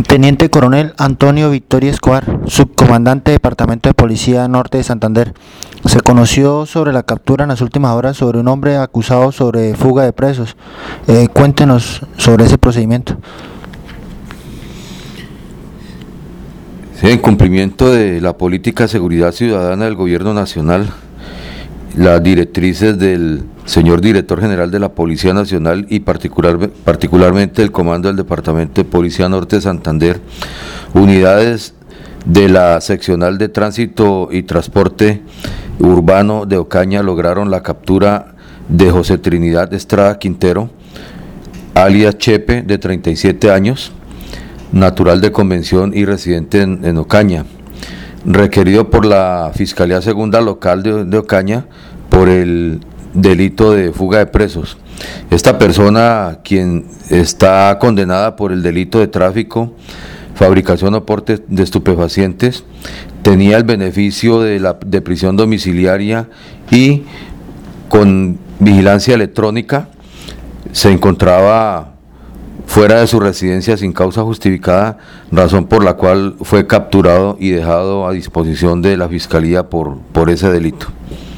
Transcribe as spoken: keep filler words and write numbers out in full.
Teniente Coronel Antonio Victoria Escobar, subcomandante Departamento de Policía Norte de Santander. Se conoció sobre la captura en las últimas horas sobre un hombre acusado sobre fuga de presos. Eh, cuéntenos sobre ese procedimiento. Sí, en cumplimiento de la política de seguridad ciudadana del Gobierno Nacional, las directrices del señor Director General de la Policía Nacional y particular, particularmente el Comando del Departamento de Policía Norte de Santander, unidades de la Seccional de Tránsito y Transporte Urbano de Ocaña lograron la captura de José Trinidad Estrada Quintero, alias Chepe, de treinta y siete años, natural de Convención y residente en, en Ocaña, requerido por la Fiscalía Segunda Local de, de Ocaña por el delito de fuga de presos. Esta persona, quien está condenada por el delito de tráfico, fabricación o porte de estupefacientes, tenía el beneficio de la de prisión domiciliaria y con vigilancia electrónica. Se encontraba fuera de su residencia sin causa justificada, razón por la cual fue capturado y dejado a disposición de la Fiscalía por, por ese delito.